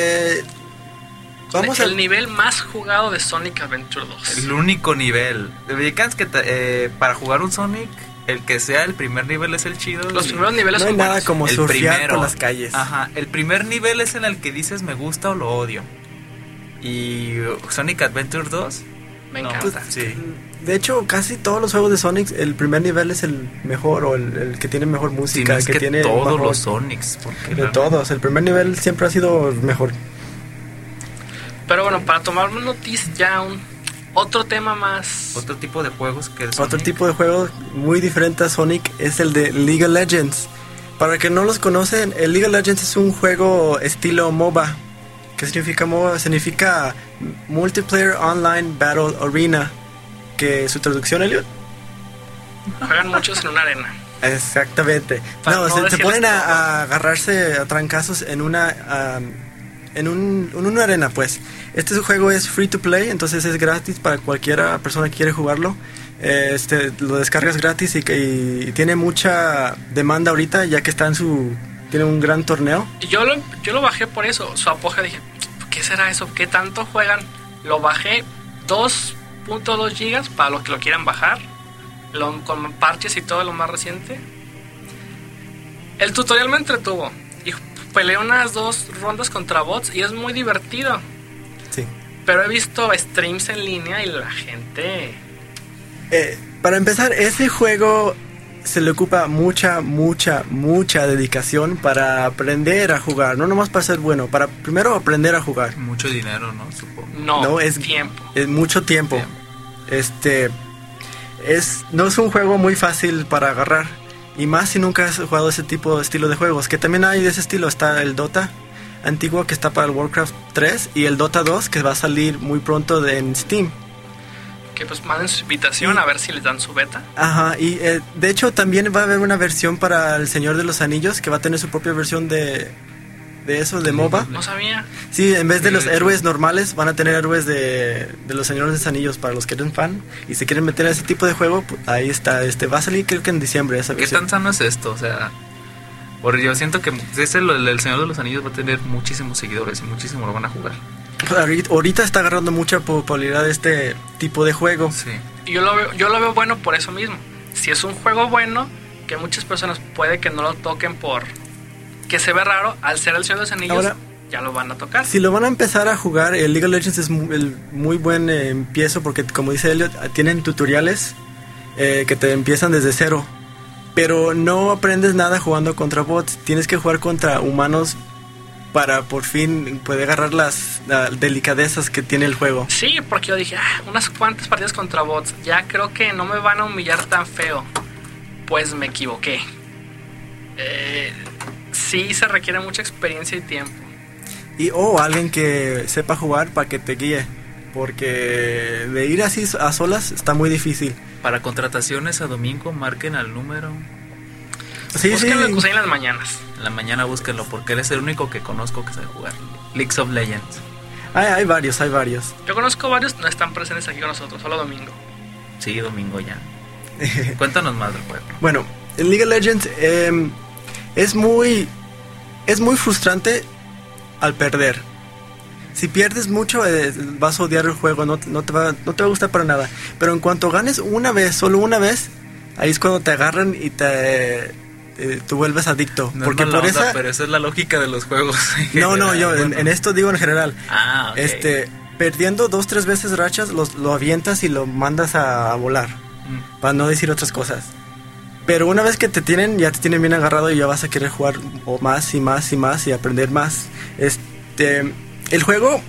Vamos el nivel más jugado de Sonic Adventure 2. El único nivel. Dedicas que para jugar un Sonic, el que sea el primer nivel es el chido. Los primeros niveles no hay son nada buenos. como El surfear primero. por las calles. Ajá, el primer nivel es en el que dices me gusta o lo odio. Y Sonic Adventure 2 Me no, encanta. sí. De hecho, casi todos los juegos de Sonic, el primer nivel es el mejor o el que tiene mejor Si música, no es que que tiene todos mejor- los Sonics, porque de realmente- todos. El primer nivel siempre ha sido mejor. Pero bueno, para tomar noticias ya otro tema más. Otro tipo de juegos que el Otro Sonic. tipo de juego muy diferente a Sonic es el de League of Legends. Para que no los conocen, el League of Legends es un juego estilo MOBA. ¿Qué significa MOBA? Significa Multiplayer Online Battle Arena. Que su traducción, Elliot. Juegan muchos en una arena. Exactamente. Para No, no se decirles ponen todo. a agarrarse a trancazos en una en una arena, pues. Este juego es free to play, entonces es gratis para cualquiera persona que quiere jugarlo. Lo descargas gratis y tiene mucha demanda ahorita, ya que tiene un gran torneo. Y yo lo bajé por eso. Su apogeo, dije, ¿qué será eso? ¿Qué tanto juegan? Lo bajé 2.2 gigas para los que lo quieran bajar. Con parches y todo lo más reciente. El tutorial me entretuvo. Y peleé unas 2 rondas contra bots y es muy divertido. Sí. Pero he visto streams en línea y la gente... Para empezar, ese juego se le ocupa mucha dedicación para aprender a jugar. No nomás para ser bueno, para primero aprender a jugar. Mucho dinero, ¿no? Supongo. No, es tiempo. Es mucho tiempo. No es un juego muy fácil para agarrar. Y más si nunca has jugado ese tipo de estilo de juegos. Que también hay de ese estilo. Está el Dota antiguo, que está para el Warcraft 3. Y el Dota 2, que va a salir muy pronto en Steam. Que pues manden su invitación a ver si les dan su beta. Ajá, y de hecho también va a haber una versión para El Señor de los Anillos, que va a tener su propia versión de eso, de MOBA. No sabía. Sí, en vez de los de hecho. héroes normales, van a tener héroes de los Señores de los Anillos para los que eres fan y se quieren meter a ese tipo de juego. Pues, ahí está, va a salir creo que en diciembre esa ¿Qué versión. tan sano es esto? O sea, porque yo siento que el Señor de los Anillos va a tener muchísimos seguidores y muchísimos lo van a jugar. Ahorita está agarrando mucha popularidad este tipo de juego. Sí. Y yo lo veo bueno por eso mismo. Si es un juego bueno, que muchas personas puede que no lo toquen por... que se ve raro, al ser el Señor de los Anillos, Ahora, ya lo van a tocar. Si lo van a empezar a jugar, el League of Legends es muy buen empiezo, porque como dice Elliot, tienen tutoriales que te empiezan desde cero. Pero no aprendes nada jugando contra bots. Tienes que jugar contra humanos para por fin poder agarrar las delicadezas que tiene el juego. Sí, porque yo dije, unas cuantas partidas contra bots, ya creo que no me van a humillar tan feo. Pues me equivoqué. Sí, se requiere mucha experiencia y tiempo. Y alguien que sepa jugar para que te guíe. Porque de ir así a solas está muy difícil. Para contrataciones a domingo, marquen al número. Sí, Búsquenlo sí. en Cusey en las mañanas. En la mañana búsquenlo, porque él es el único que conozco que sabe jugar. League of Legends. Hay varios. Yo conozco varios, no están presentes aquí con nosotros, solo domingo. Sí, domingo ya. Cuéntanos más del juego. Bueno, el League of Legends es muy frustrante al perder. Si pierdes mucho, vas a odiar el juego, no te va a gustar para nada. Pero en cuanto ganes solo una vez, ahí es cuando te agarran y tú vuelves adicto. No porque es mala por onda, esa... pero esa es la lógica de los juegos. No, yo Bueno. en esto digo en general. Ah, ok. Perdiendo 2-3 veces rachas, lo avientas y lo mandas a volar. Para no decir otras cosas. Pero una vez que ya te tienen bien agarrado y ya vas a querer jugar más y más y más y aprender más. El juego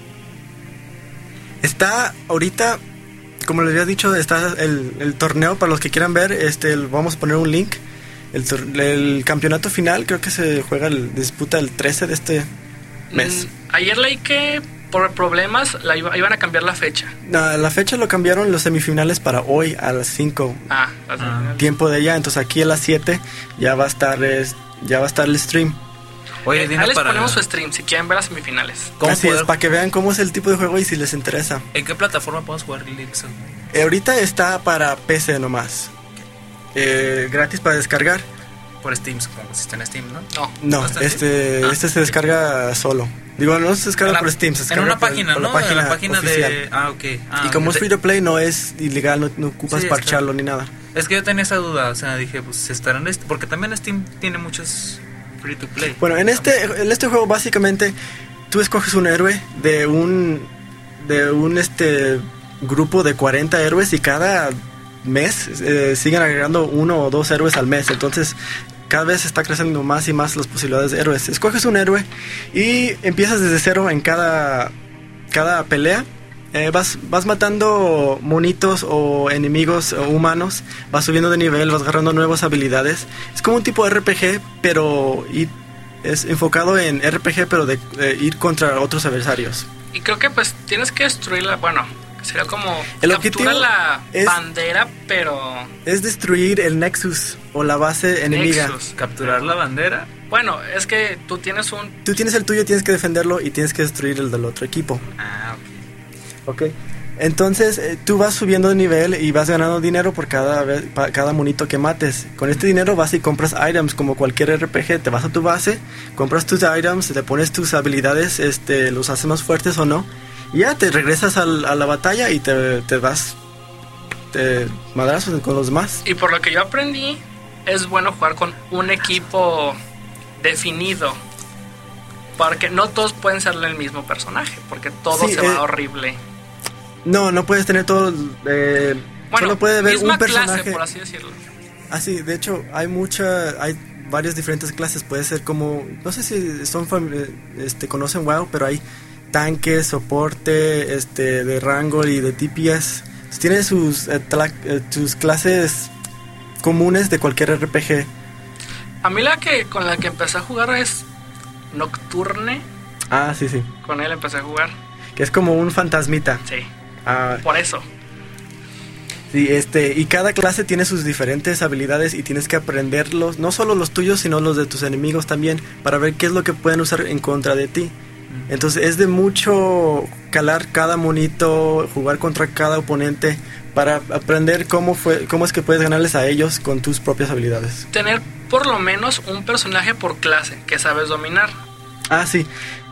está ahorita, como les había dicho, está el torneo para los que quieran ver. Vamos a poner un link. El campeonato final creo que se disputa el 13 de este mes. Ayer leí que por problemas iban a cambiar la fecha. La fecha lo cambiaron los semifinales para hoy a las 5. Las semifinales. Tiempo de allá, entonces aquí a las 7 ya va a estar el stream. Oye, Ahí les ponemos su stream si quieren ver las semifinales. Así es, para que vean cómo es el tipo de juego y si les interesa. ¿En qué plataforma podemos jugar Leagues of Legends? Ahorita está para PC nomás. Gratis para descargar. Por Steam, supongo. Si está en Steam, ¿no? No, está en este se descarga solo. Digo, no se descarga por Steam, se en descarga una página, por ¿no? la página oficial. de... ok. Y como es free to play, no es ilegal, no ocupas Sí, parcharlo ni nada. Es que yo tenía esa duda, o sea, dije, pues estarán... Porque también Steam tiene muchos free to play. Bueno, en este juego básicamente tú escoges un héroe de un grupo de 40 héroes y cada mes siguen agregando 1 o 2 héroes al mes. Entonces cada vez está creciendo más y más las posibilidades de héroes. Escoges un héroe y empiezas desde cero en cada pelea. Vas matando monitos o enemigos o humanos, vas subiendo de nivel, vas agarrando nuevas habilidades. Es como un tipo de RPG, pero es enfocado en RPG, pero de ir contra otros adversarios. Y creo que pues tienes que destruirla, bueno, sería como el captura la bandera, pero... Es destruir el Nexus o la base enemiga. ¿Capturar la bandera? Bueno, es que tú tienes Tú tienes el tuyo, tienes que defenderlo y tienes que destruir el del otro equipo. Ok. Entonces tú vas subiendo de nivel y vas ganando dinero por cada monito que mates. Con este dinero vas y compras items como cualquier RPG. Te vas a tu base, compras tus items, le pones tus habilidades, los haces más fuertes o no. Y ya te regresas a la batalla y te vas madrazos con los demás. Y por lo que yo aprendí, es bueno jugar con un equipo definido. Porque no todos pueden ser el mismo personaje, porque todo se va horrible. No puedes tener todo. Bueno, solo puede haber misma un personaje. clase, por así decirlo. Sí, de hecho, hay varias diferentes clases. Puede ser como, no sé si conocen WoW, pero hay tanques, soporte, de rango y de DPS. Tiene sus clases comunes de cualquier RPG. A mí con la que empecé a jugar es Nocturne. Sí. Con él empecé a jugar. Que es como un fantasmita. Sí. Por eso. Sí, y cada clase tiene sus diferentes habilidades y tienes que aprenderlos, no solo los tuyos, sino los de tus enemigos también, para ver qué es lo que pueden usar en contra de ti. Entonces es de mucho calar cada monito, jugar contra cada oponente para aprender cómo es que puedes ganarles a ellos con tus propias habilidades. Tener por lo menos un personaje por clase que sabes dominar. Sí.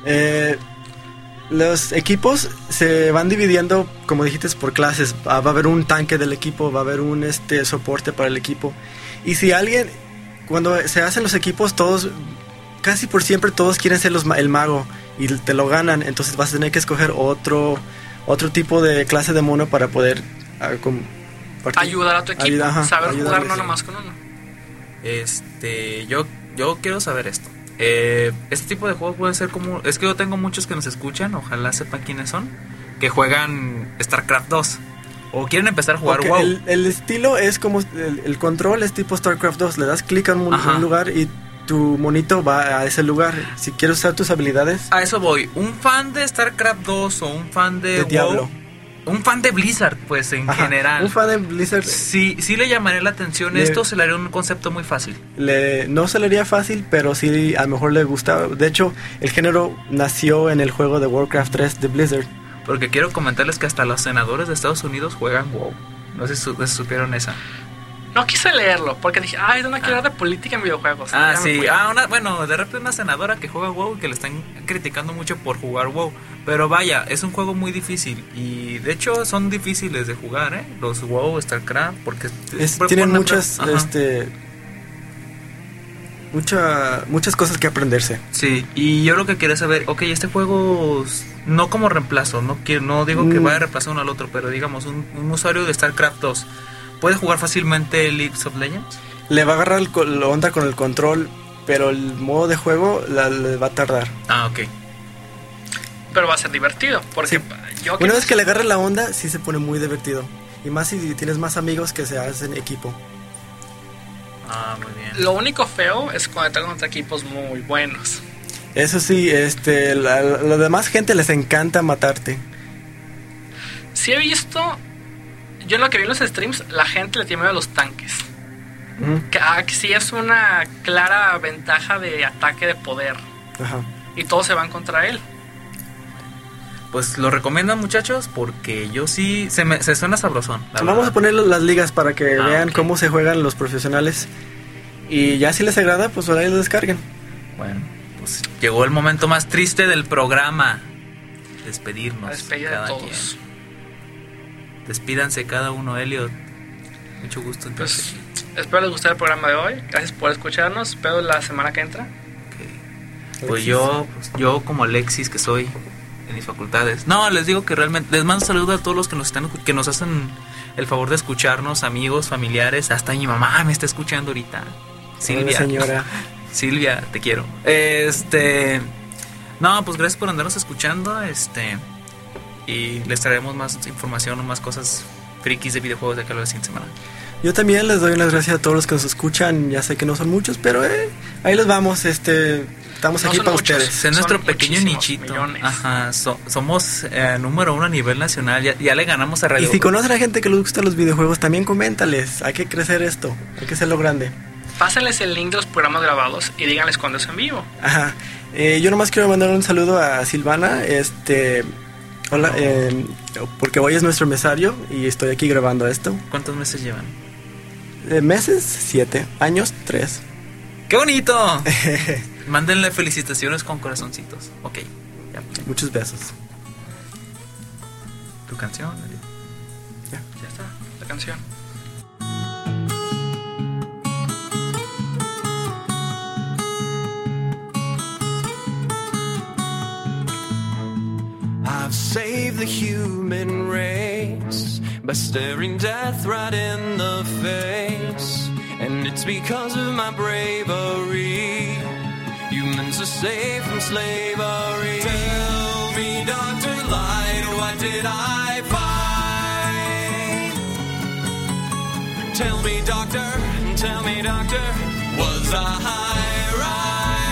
Los equipos se van dividiendo, como dijiste, por clases. Va a haber un tanque del equipo, va a haber un soporte para el equipo. Y si cuando se hacen los equipos, casi por siempre todos quieren ser el mago y te lo ganan. Entonces vas a tener que escoger otro tipo de clase de mono para poder ayudar a tu equipo, saber jugar no nomás con uno. Yo quiero saber esto. Este tipo de juegos puede ser como... Es que yo tengo muchos que nos escuchan, ojalá sepan quiénes son, que juegan StarCraft 2 o quieren empezar a jugar WoW. El estilo es como... El control es tipo StarCraft 2. Le das clic a un lugar y tu monito va a ese lugar. Si quieres usar tus habilidades... A eso voy. Un fan de StarCraft 2 o un fan de WoW, Diablo. Un fan de Blizzard, pues, en general. Un fan de Blizzard. Sí le llamaría la atención. Esto se le haría un concepto muy fácil. No se le haría fácil, pero sí a lo mejor le gusta. De hecho, el género nació en el juego de Warcraft 3 de Blizzard. Porque quiero comentarles que hasta los senadores de Estados Unidos juegan WoW. No sé si supieron esa. No quise leerlo, porque dije, no quiero hablar de política en videojuegos. Sí. De repente una senadora que juega WoW y que le están criticando mucho por jugar WoW. Pero vaya, es un juego muy difícil. Y de hecho son difíciles de jugar, los WoW, StarCraft, porque... tienen muchas cosas que aprenderse. Sí, y yo lo que quería saber, este juego, no como reemplazo, no digo que vaya a reemplazar uno al otro, pero digamos, un usuario de StarCraft 2... ¿puede jugar fácilmente League of Legends? Le va a agarrar la onda con el control, pero el modo de juego le va a tardar. Ok. Pero va a ser divertido, porque una vez que le agarre la onda, sí se pone muy divertido. Y más si tienes más amigos que se hacen equipo. Muy bien. Lo único feo es cuando te contra equipos muy buenos. Eso sí, la demás gente les encanta matarte. Sí he visto... Yo en lo que vi en los streams, la gente le tiene miedo a los tanques. Que sí es una clara ventaja de ataque de poder. Ajá. Y todos se van contra él. Pues lo recomiendan, muchachos, porque yo sí se suena sabrosón. Vamos a poner las ligas para que vean cómo se juegan los profesionales. Y ya si les agrada, pues ahora lo descarguen. Bueno, pues llegó el momento más triste del programa. Despedirnos. Despedida de todos. Quien. Despídanse cada uno, Elliot. Mucho gusto. Pues, espero les guste el programa de hoy. Gracias por escucharnos. Espero la semana que entra. Okay. Pues yo como Alexis que soy en mis facultades. No, les digo que realmente les mando saludos a todos los que nos hacen el favor de escucharnos, amigos, familiares, hasta mi mamá me está escuchando ahorita. Silvia. Hola, señora. Silvia, te quiero. No, pues gracias por andarnos escuchando, y les traeremos más información o más cosas frikis de videojuegos de acá la siguiente semana. Yo también les doy las gracias a todos los que nos escuchan. Ya sé que no son muchos, pero ahí les vamos. Estamos aquí para ustedes. Es nuestro pequeño nichito. Millones. Ajá, somos número 1 a nivel nacional. Ya le ganamos a Radio. Y si conocen a gente que les gusta los videojuegos, también coméntales. Hay que crecer esto, hay que hacerlo grande. Pásenles el link de los programas grabados y díganles cuándo es en vivo. Ajá. Yo nomás quiero mandar un saludo a Silvana. Hola, porque hoy es nuestro mesario y estoy aquí grabando esto. ¿Cuántos meses llevan? Meses, 7. Años, 3. ¡Qué bonito! Mándenle felicitaciones con corazoncitos. Ok. Ya. Muchos besos. ¿Tu canción? Ya está, la canción. I've saved the human race by staring death right in the face. And it's because of my bravery humans are saved from slavery. Tell me, Dr. Light, what did I find? Tell me, doctor, was I right?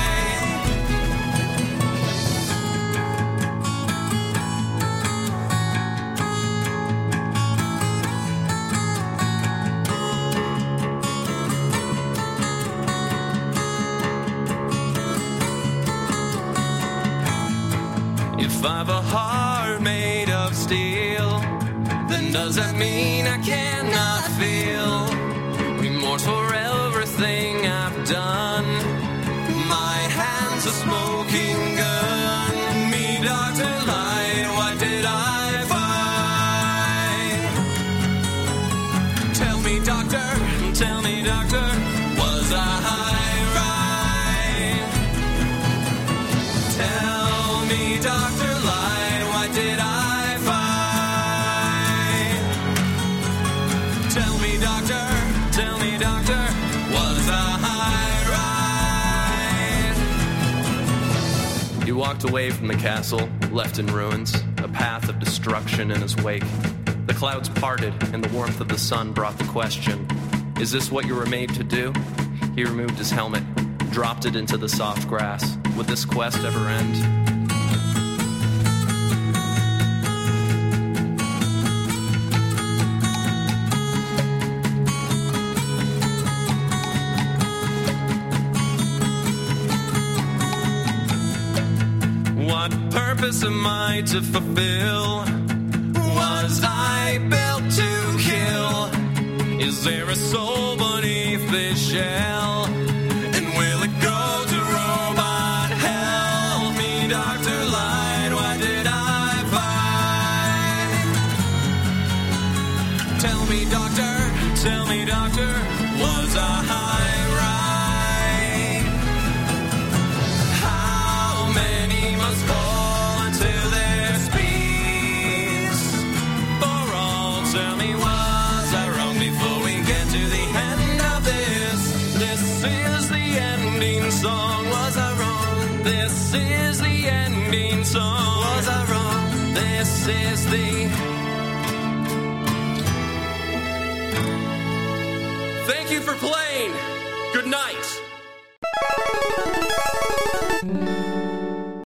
If I've a heart made of steel, then does that mean I cannot feel remorse for everything I've done? My hand's a smoking gun. Me, Dr. Light, what did I find? Tell me, doctor, was I right? Tell me, Dr. Light, what did I find? Tell me, doctor, was I right? He walked away from the castle, left in ruins, a path of destruction in his wake. The clouds parted, and the warmth of the sun brought the question, is this what you were made to do? He removed his helmet, dropped it into the soft grass. Would this quest ever end? What purpose am I to fulfill? Was I built to kill? Is there a soul beneath this shell? And will it go to robot hell? Me, Dr. Light, what did I find? Tell me, doctor, was I right? How many must fall until there's peace? For all, tell me, was I wrong before we get to the end of this? This is the ending song. Was I wrong? This is the ending song. Was I wrong? This is the... Thank you for playing. Good night.